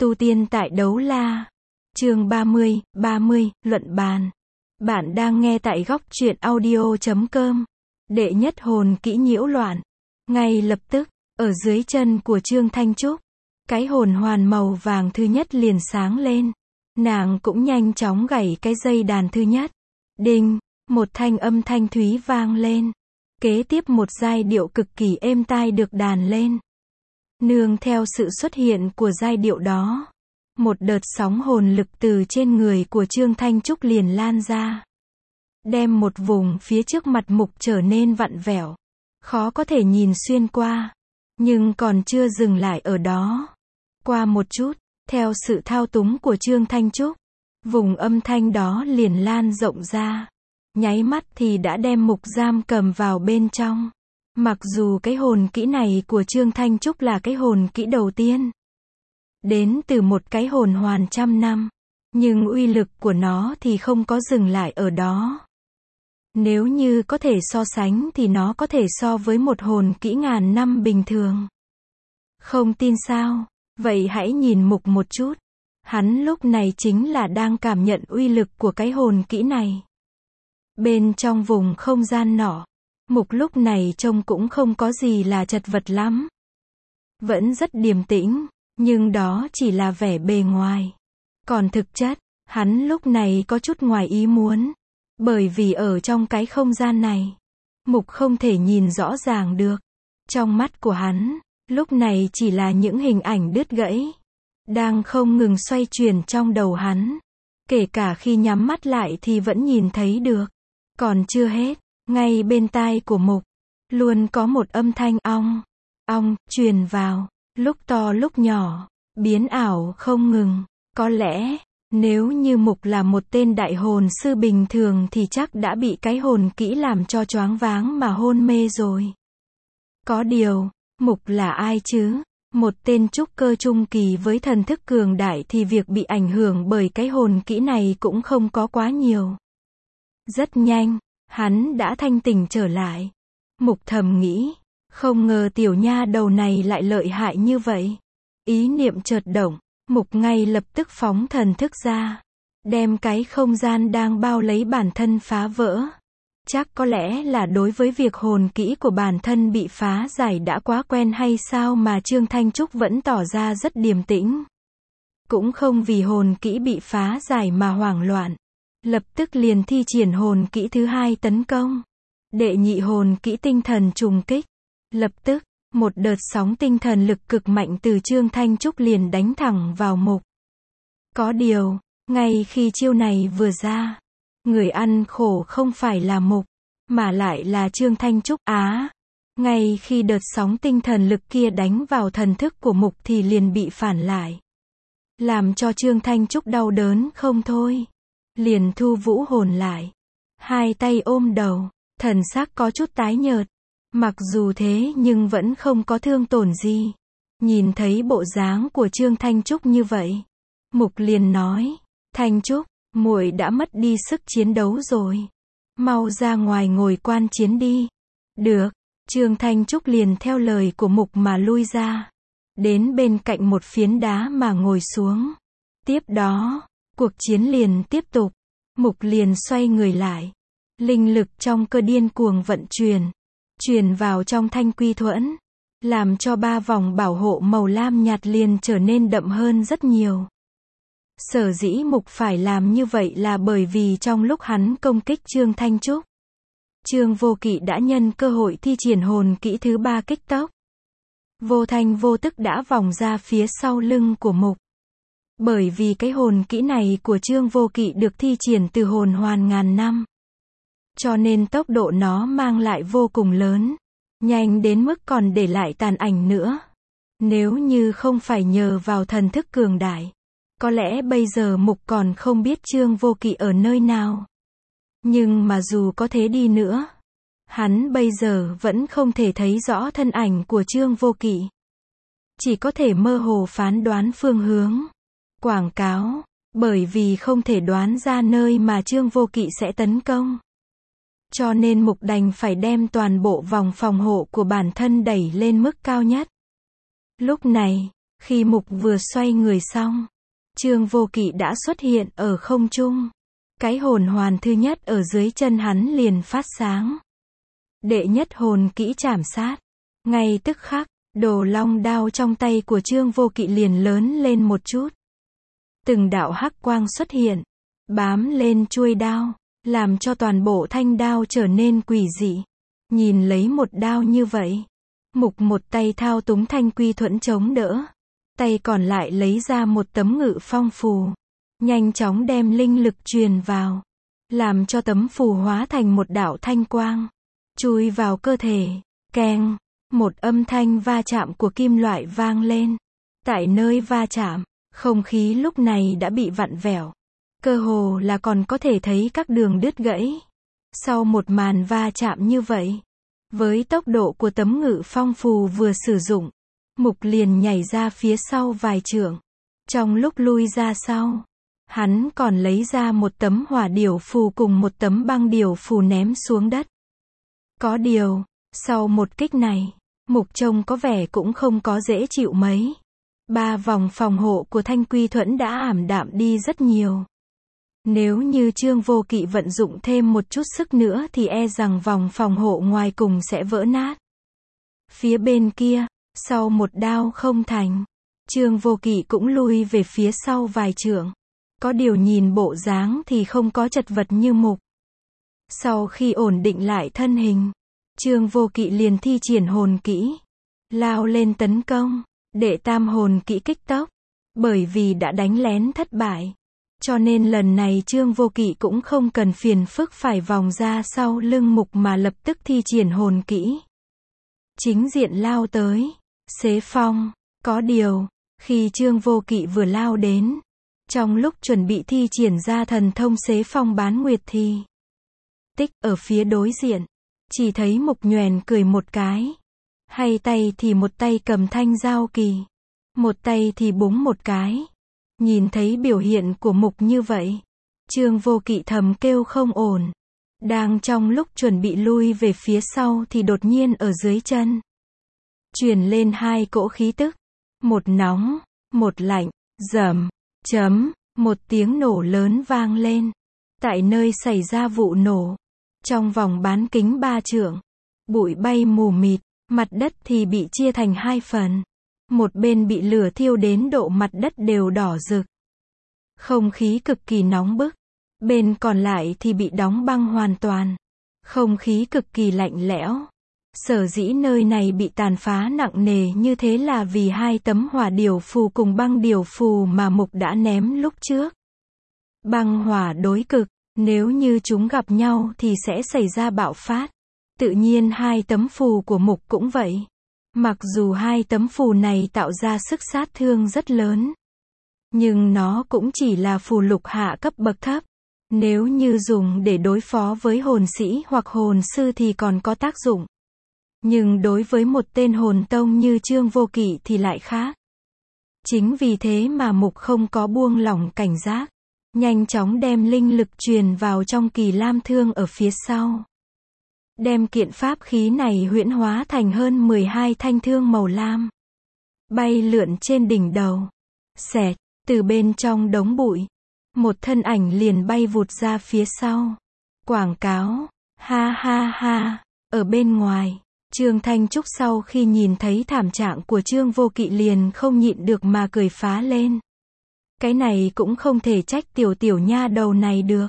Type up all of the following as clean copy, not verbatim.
Tu tiên tại Đấu La. Chương 30, luận bàn. Bạn đang nghe tại góc truyện audio.com. Đệ nhất hồn kỹ nhiễu loạn. Ngay lập tức, ở dưới chân của Trương Thanh Trúc, cái hồn hoàn màu vàng thứ nhất liền sáng lên. Nàng cũng nhanh chóng gảy cái dây đàn thứ nhất. Đinh, một thanh âm thanh thúy vang lên. Kế tiếp một giai điệu cực kỳ êm tai được đàn lên. Nương theo sự xuất hiện của giai điệu đó, một đợt sóng hồn lực từ trên người của Trương Thanh Trúc liền lan ra, đem một vùng phía trước mặt mục trở nên vặn vẹo, khó có thể nhìn xuyên qua. Nhưng còn chưa dừng lại ở đó. Qua một chút, theo sự thao túng của Trương Thanh Trúc, vùng âm thanh đó liền lan rộng ra, nháy mắt thì đã đem mục giam cầm vào bên trong. Mặc dù cái hồn kỹ này của Trương Thanh Trúc là cái hồn kỹ đầu tiên, đến từ một cái hồn hoàn trăm năm, nhưng uy lực của nó thì không có dừng lại ở đó. Nếu như có thể so sánh thì nó có thể so với một hồn kỹ ngàn năm bình thường. Không tin sao? Vậy hãy nhìn mục một chút. Hắn lúc này chính là đang cảm nhận uy lực của cái hồn kỹ này. Bên trong vùng không gian nọ, mục lúc này trông cũng không có gì là chật vật lắm. Vẫn rất điềm tĩnh, nhưng đó chỉ là vẻ bề ngoài. Còn thực chất, hắn lúc này có chút ngoài ý muốn. Bởi vì ở trong cái không gian này, mục không thể nhìn rõ ràng được. Trong mắt của hắn, lúc này chỉ là những hình ảnh đứt gãy, đang không ngừng xoay chuyển trong đầu hắn. Kể cả khi nhắm mắt lại thì vẫn nhìn thấy được. Còn chưa hết, ngay bên tai của mục, luôn có một âm thanh ong, ong, truyền vào, lúc to lúc nhỏ, biến ảo không ngừng. Có lẽ, nếu như mục là một tên đại hồn sư bình thường thì chắc đã bị cái hồn kỹ làm cho choáng váng mà hôn mê rồi. Có điều, mục là ai chứ? Một tên trúc cơ trung kỳ với thần thức cường đại thì việc bị ảnh hưởng bởi cái hồn kỹ này cũng không có quá nhiều. Rất nhanh, hắn đã thanh tỉnh trở lại. Mục thầm nghĩ, không ngờ tiểu nha đầu này lại lợi hại như vậy. Ý niệm chợt động, mục ngay lập tức phóng thần thức ra, đem cái không gian đang bao lấy bản thân phá vỡ. Chắc có lẽ là đối với việc hồn kỹ của bản thân bị phá giải đã quá quen hay sao mà Trương Thanh Trúc vẫn tỏ ra rất điềm tĩnh. Cũng không vì hồn kỹ bị phá giải mà hoảng loạn. Lập tức liền thi triển hồn kỹ thứ hai tấn công. Đệ nhị hồn kỹ tinh thần trùng kích. Lập tức, một đợt sóng tinh thần lực cực mạnh từ Trương Thanh Trúc liền đánh thẳng vào mục. Có điều, ngay khi chiêu này vừa ra, người ăn khổ không phải là mục, mà lại là Trương Thanh Trúc. Ngay khi đợt sóng tinh thần lực kia đánh vào thần thức của mục thì liền bị phản lại, làm cho Trương Thanh Trúc đau đớn không thôi. Liền thu vũ hồn lại, hai tay ôm đầu, thần sắc có chút tái nhợt. Mặc dù thế nhưng vẫn không có thương tổn gì. Nhìn thấy bộ dáng của Trương Thanh Trúc như vậy, mục liền nói, Thanh Trúc, muội đã mất đi sức chiến đấu rồi. Mau ra ngoài ngồi quan chiến đi. Được, Trương Thanh Trúc liền theo lời của mục mà lui ra. Đến bên cạnh một phiến đá mà ngồi xuống. Tiếp đó, cuộc chiến liền tiếp tục. Mục liền xoay người lại. Linh lực trong cơ điên cuồng vận chuyển vào trong thanh quy thuẫn, làm cho ba vòng bảo hộ màu lam nhạt liền trở nên đậm hơn rất nhiều. Sở dĩ mục phải làm như vậy là bởi vì trong lúc hắn công kích Trương Thanh Trúc, Trương Vô Kỵ đã nhân cơ hội thi triển hồn kỹ thứ ba kích tốc. Vô thanh vô tức đã vòng ra phía sau lưng của mục. Bởi vì cái hồn kỹ này của Trương Vô Kỵ được thi triển từ hồn hoàn ngàn năm, cho nên tốc độ nó mang lại vô cùng lớn, nhanh đến mức còn để lại tàn ảnh nữa. Nếu như không phải nhờ vào thần thức cường đại, có lẽ bây giờ mục còn không biết Trương Vô Kỵ ở nơi nào. Nhưng mà dù có thế đi nữa, hắn bây giờ vẫn không thể thấy rõ thân ảnh của Trương Vô Kỵ. Chỉ có thể mơ hồ phán đoán phương hướng, quảng cáo, bởi vì không thể đoán ra nơi mà Trương Vô Kỵ sẽ tấn công. Cho nên mục đành phải đem toàn bộ vòng phòng hộ của bản thân đẩy lên mức cao nhất. Lúc này, Khi Mục vừa xoay người xong, Trương Vô Kỵ đã xuất hiện ở không trung. Cái hồn hoàn thứ nhất ở dưới chân hắn liền phát sáng. Đệ nhất hồn kỹ trảm sát. Ngay tức khắc, đồ long đao trong tay của Trương Vô Kỵ liền lớn lên một chút. Từng đạo hắc quang xuất hiện, bám lên chuôi đao, làm cho toàn bộ thanh đao trở nên quỷ dị. Nhìn lấy một đao như vậy, Mục một tay thao túng thanh quy thuẫn chống đỡ, tay còn lại lấy ra một tấm ngự phong phù, nhanh chóng đem linh lực truyền vào, làm cho tấm phù hóa thành một đạo thanh quang, chui vào cơ thể. Keng, một âm thanh va chạm của kim loại vang lên. Tại nơi va chạm, không khí lúc này đã bị vặn vẹo, cơ hồ là còn có thể thấy các đường đứt gãy. Sau một màn va chạm như vậy, với tốc độ của tấm ngự phong phù vừa sử dụng, Mục liền nhảy ra phía sau vài trượng. Trong lúc lui ra sau, hắn còn lấy ra một tấm hỏa điểu phù cùng một tấm băng điểu phù ném xuống đất. Có điều, sau một kích này, Mục trông có vẻ cũng không có dễ chịu mấy. 3 vòng phòng hộ của thanh quy thuẫn đã ảm đạm đi rất nhiều. Nếu như Trương Vô Kỵ vận dụng thêm một chút sức nữa thì e rằng vòng phòng hộ ngoài cùng sẽ vỡ nát. Phía bên kia, sau một đao không thành, Trương Vô Kỵ cũng lui về phía sau vài trượng. Có điều nhìn bộ dáng thì không có chật vật như Mục. Sau khi ổn định lại thân hình, Trương Vô Kỵ liền thi triển hồn kỹ, lao lên tấn công. Đệ tam hồn kỹ kích tốc. Bởi vì đã đánh lén thất bại, cho nên lần này Trương Vô Kỵ cũng không cần phiền phức phải vòng ra sau lưng Mục mà lập tức thi triển hồn kỹ. Chính diện lao tới, xế phong. Có điều, khi Trương Vô Kỵ vừa lao đến, trong lúc chuẩn bị thi triển ra thần thông xế phong bán nguyệt thì tích ở phía đối diện, chỉ thấy Mục nhoẻn cười một cái. Hay tay thì một tay cầm thanh giao kỳ, một tay thì búng một cái. Nhìn thấy biểu hiện của Mục như vậy, Trương Vô Kỵ thầm kêu không ổn. Đang trong lúc chuẩn bị lui về phía sau thì đột nhiên ở dưới chân truyền lên 2 cỗ khí tức, một nóng, một lạnh. Rầm, chấm, một tiếng nổ lớn vang lên. Tại nơi xảy ra vụ nổ, trong vòng bán kính 3 trượng, bụi bay mù mịt. Mặt đất thì bị chia thành 2 phần. Một bên bị lửa thiêu đến độ mặt đất đều đỏ rực. Không khí cực kỳ nóng bức. Bên còn lại thì bị đóng băng hoàn toàn. Không khí cực kỳ lạnh lẽo. Sở dĩ nơi này bị tàn phá nặng nề như thế là vì 2 tấm hỏa điểu phù cùng băng điểu phù mà Mục đã ném lúc trước. Băng hỏa đối cực, nếu như chúng gặp nhau thì sẽ xảy ra bạo phát. Tự nhiên 2 tấm phù của Mục cũng vậy. Mặc dù 2 tấm phù này tạo ra sức sát thương rất lớn, nhưng nó cũng chỉ là phù lục hạ cấp bậc thấp. Nếu như dùng để đối phó với hồn sĩ hoặc hồn sư thì còn có tác dụng. Nhưng đối với một tên hồn tông như Trương Vô Kỵ thì lại khác. Chính vì thế mà Mục không có buông lỏng cảnh giác, nhanh chóng đem linh lực truyền vào trong kỳ lam thương ở phía sau. Đem kiện pháp khí này huyễn hóa thành hơn 12 thanh thương màu lam, bay lượn trên đỉnh đầu. Xẹt, từ bên trong đống bụi, một thân ảnh liền bay vụt ra phía sau. Quảng cáo, ha ha ha. Ở bên ngoài, Trương Thanh Trúc sau khi nhìn thấy thảm trạng của Trương Vô Kỵ liền không nhịn được mà cười phá lên. Cái này cũng không thể trách tiểu nha đầu này được.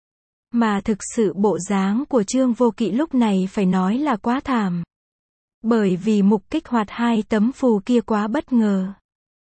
Mà thực sự bộ dáng của Trương Vô Kỵ lúc này phải nói là quá thảm. Bởi vì Mục kích hoạt 2 tấm phù kia quá bất ngờ.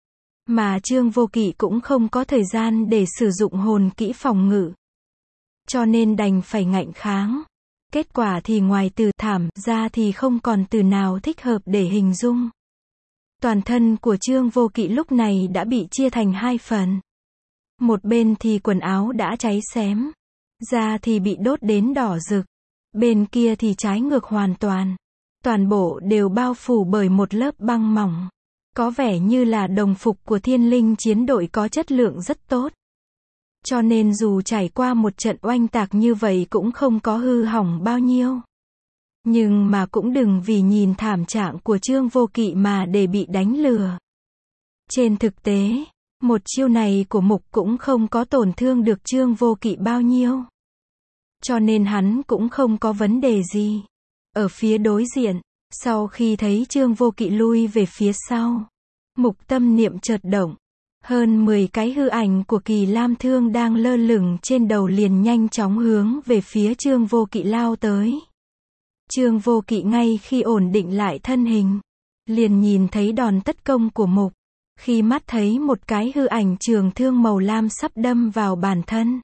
Mà Trương Vô Kỵ cũng không có thời gian để sử dụng hồn kỹ phòng ngự. Cho nên đành phải ngạnh kháng. Kết quả thì ngoài từ thảm ra thì không còn từ nào thích hợp để hình dung. Toàn thân của Trương Vô Kỵ lúc này đã bị chia thành 2 phần. Một bên thì quần áo đã cháy xém, da thì bị đốt đến đỏ rực. Bên kia thì trái ngược hoàn toàn. Toàn bộ đều bao phủ bởi một lớp băng mỏng. Có vẻ như là đồng phục của Thiên Linh chiến đội có chất lượng rất tốt. Cho nên dù trải qua một trận oanh tạc như vậy cũng không có hư hỏng bao nhiêu. Nhưng mà cũng đừng vì nhìn thảm trạng của Trương Vô Kỵ mà để bị đánh lừa. Trên thực tế, một chiêu này của Mục cũng không có tổn thương được Trương Vô Kỵ bao nhiêu. Cho nên hắn cũng không có vấn đề gì. Ở phía đối diện, sau khi thấy Trương Vô Kỵ lui về phía sau, Mục tâm niệm chợt động. Hơn 10 cái hư ảnh của Kỳ Lam Thương đang lơ lửng trên đầu liền nhanh chóng hướng về phía Trương Vô Kỵ lao tới. Trương Vô Kỵ ngay khi ổn định lại thân hình, liền nhìn thấy đòn tấn công của Mục. Khi mắt thấy một cái hư ảnh trường thương màu lam sắp đâm vào bản thân,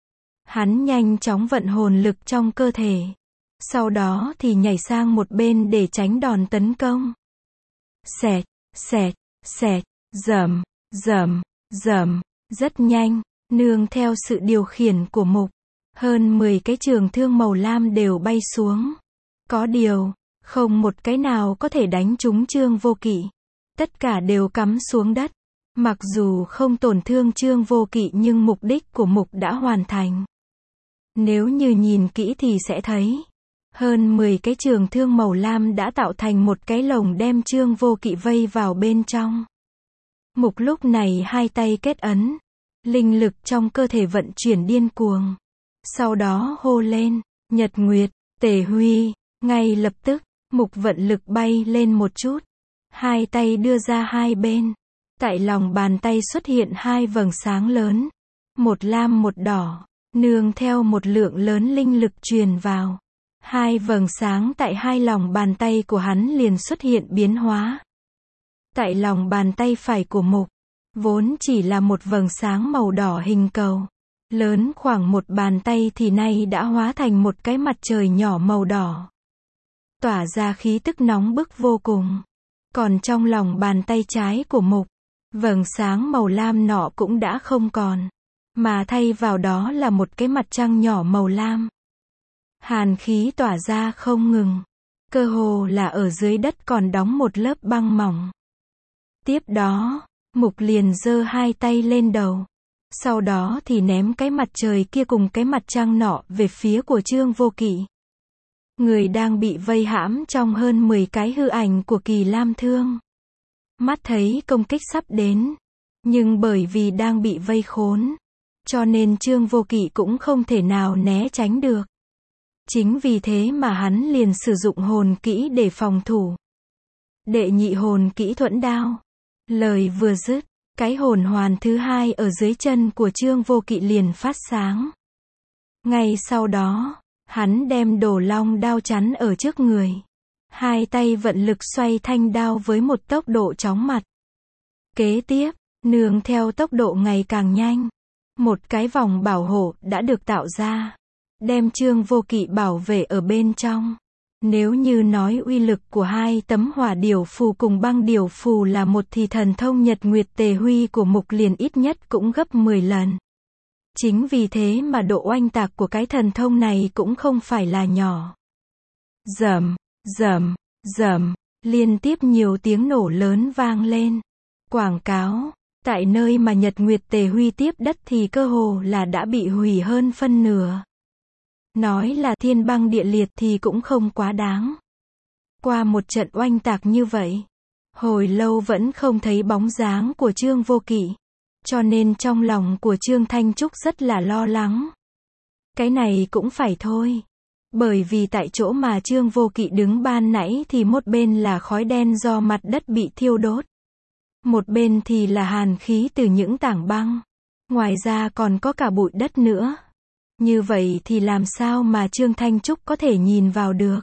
hắn nhanh chóng vận hồn lực trong cơ thể. Sau đó thì nhảy sang một bên để tránh đòn tấn công. Xẹt, xẹt, xẹt, rầm, rầm, rầm, rất nhanh, nương theo sự điều khiển của Mục, hơn 10 cái trường thương màu lam đều bay xuống. Có điều, không một cái nào có thể đánh trúng Trương Vô Kỵ. Tất cả đều cắm xuống đất. Mặc dù không tổn thương Trương Vô Kỵ nhưng mục đích của Mục đã hoàn thành. Nếu như nhìn kỹ thì sẽ thấy, hơn 10 cái trường thương màu lam đã tạo thành một cái lồng đem Trương Vô Kỵ vây vào bên trong. Mục lúc này hai tay kết ấn, linh lực trong cơ thể vận chuyển điên cuồng. Sau đó hô lên, Nhật Nguyệt, Tề Huy, ngay lập tức, Mục vận lực bay lên một chút. Hai tay đưa ra hai bên. Tại lòng bàn tay xuất hiện hai vầng sáng lớn. Một lam một đỏ. Nương theo một lượng lớn linh lực truyền vào. Hai vầng sáng tại hai lòng bàn tay của hắn liền xuất hiện biến hóa. Tại lòng bàn tay phải của Mục, vốn chỉ là một vầng sáng màu đỏ hình cầu. Lớn khoảng một bàn tay thì nay đã hóa thành một cái mặt trời nhỏ màu đỏ. Tỏa ra khí tức nóng bức vô cùng. Còn trong lòng bàn tay trái của Mục, vầng sáng màu lam nọ cũng đã không còn. Mà thay vào đó là một cái mặt trăng nhỏ màu lam. Hàn khí tỏa ra không ngừng. Cơ hồ là ở dưới đất còn đóng một lớp băng mỏng. Tiếp đó, Mục liền giơ hai tay lên đầu. Sau đó thì ném cái mặt trời kia cùng cái mặt trăng nọ về phía của Trương Vô Kỵ. Người đang bị vây hãm trong hơn 10 cái hư ảnh của Kỳ Lam Thương. Mắt thấy công kích sắp đến, nhưng bởi vì đang bị vây khốn, cho nên Trương Vô Kỵ cũng không thể nào né tránh được. Chính vì thế mà hắn liền sử dụng hồn kỹ để phòng thủ. Đệ nhị hồn kỹ thuẫn đao. Lời vừa dứt, cái hồn hoàn thứ hai ở dưới chân của Trương Vô Kỵ liền phát sáng. Ngay sau đó, hắn đem Đồ Long đao chắn ở trước người. Hai tay vận lực xoay thanh đao với một tốc độ chóng mặt. Kế tiếp, nương theo tốc độ ngày càng nhanh, một cái vòng bảo hộ đã được tạo ra, đem Trương Vô Kỵ bảo vệ ở bên trong. Nếu như nói uy lực của hai tấm hỏa điểu phù cùng băng điểu phù là một thì thần thông Nhật Nguyệt Tề Huy của Mục liền ít nhất cũng gấp 10 lần. Chính vì thế mà độ oanh tạc của cái thần thông này cũng không phải là nhỏ. Rầm, rầm, rầm, liên tiếp nhiều tiếng nổ lớn vang lên. Quảng cáo, tại nơi mà Nhật Nguyệt Tề Huy tiếp đất thì cơ hồ là đã bị hủy hơn phân nửa. Nói là thiên băng địa liệt thì cũng không quá đáng. Qua một trận oanh tạc như vậy, hồi lâu vẫn không thấy bóng dáng của Trương Vô Kỵ. Cho nên trong lòng của Trương Thanh Trúc rất là lo lắng. Cái này cũng phải thôi. Bởi vì tại chỗ mà Trương Vô Kỵ đứng ban nãy thì một bên là khói đen do mặt đất bị thiêu đốt. Một bên thì là hàn khí từ những tảng băng. Ngoài ra còn có cả bụi đất nữa. Như vậy thì làm sao mà Trương Thanh Trúc có thể nhìn vào được.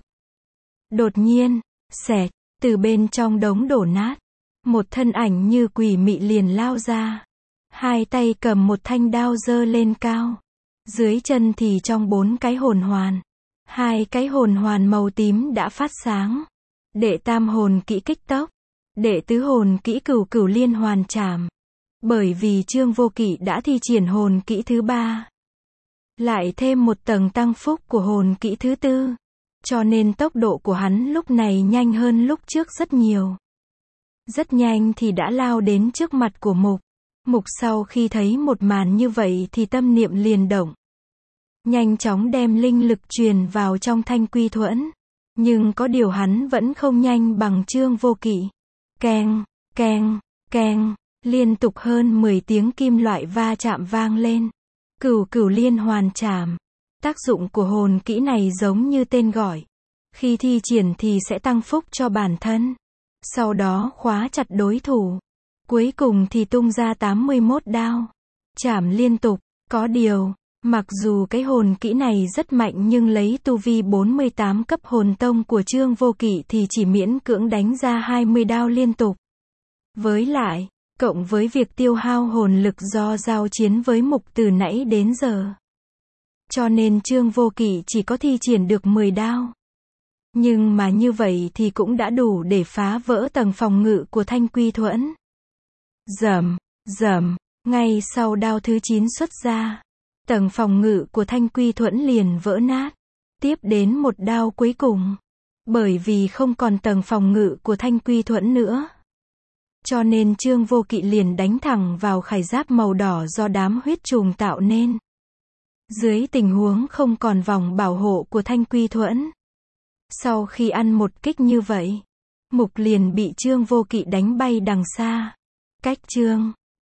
Đột nhiên, xẹt, từ bên trong đống đổ nát, một thân ảnh như quỷ mị liền lao ra. Hai tay cầm một thanh đao giơ lên cao. Dưới chân thì trong 4 cái hồn hoàn. 2 cái hồn hoàn màu tím đã phát sáng. Đệ tam hồn kỹ kích tốc. Đệ tứ hồn kỹ cửu cửu liên hoàn trảm. Bởi vì Trương Vô Kỵ đã thi triển hồn kỹ thứ 3. Lại thêm một tầng tăng phúc của hồn kỹ thứ 4. Cho nên tốc độ của hắn lúc này nhanh hơn lúc trước rất nhiều. Rất nhanh thì đã lao đến trước mặt của Mục. Mục sau khi thấy một màn như vậy thì tâm niệm liền động. Nhanh chóng đem linh lực truyền vào trong thanh quy thuẫn. Nhưng có điều hắn vẫn không nhanh bằng Trương Vô Kỵ. Keng, keng, keng, Liên tục hơn 10 tiếng kim loại va chạm vang lên. Cửu cửu liên hoàn trảm. Tác dụng của hồn kỹ này giống như tên gọi. Khi thi triển thì sẽ tăng phúc cho bản thân. Sau đó khóa chặt đối thủ. Cuối cùng thì tung ra 81 đao. Chảm liên tục. Có điều, mặc dù cái hồn kỹ này rất mạnh nhưng lấy tu vi 48 cấp hồn tông của Trương Vô Kỵ thì chỉ miễn cưỡng đánh ra 20 đao liên tục. Với lại, cộng với việc tiêu hao hồn lực do giao chiến với mục từ nãy đến giờ. Cho nên Trương Vô Kỵ chỉ có thi triển được 10 đao. Nhưng mà như vậy thì cũng đã đủ để phá vỡ tầng phòng ngự của Thanh Quy Thuẫn. Rầm, rầm, ngay sau đao thứ 9 xuất ra, tầng phòng ngự của Thanh Quy Thuẫn liền vỡ nát. Tiếp đến một đao cuối cùng. Bởi vì không còn tầng phòng ngự của Thanh Quy Thuẫn nữa. Cho nên Trương Vô Kỵ liền đánh thẳng vào khải giáp màu đỏ do đám huyết trùng tạo nên. Dưới tình huống không còn vòng bảo hộ của Thanh Quy Thuẫn. Sau khi ăn một kích như vậy, mục liền bị Trương Vô Kỵ đánh bay đằng xa. Cách Trương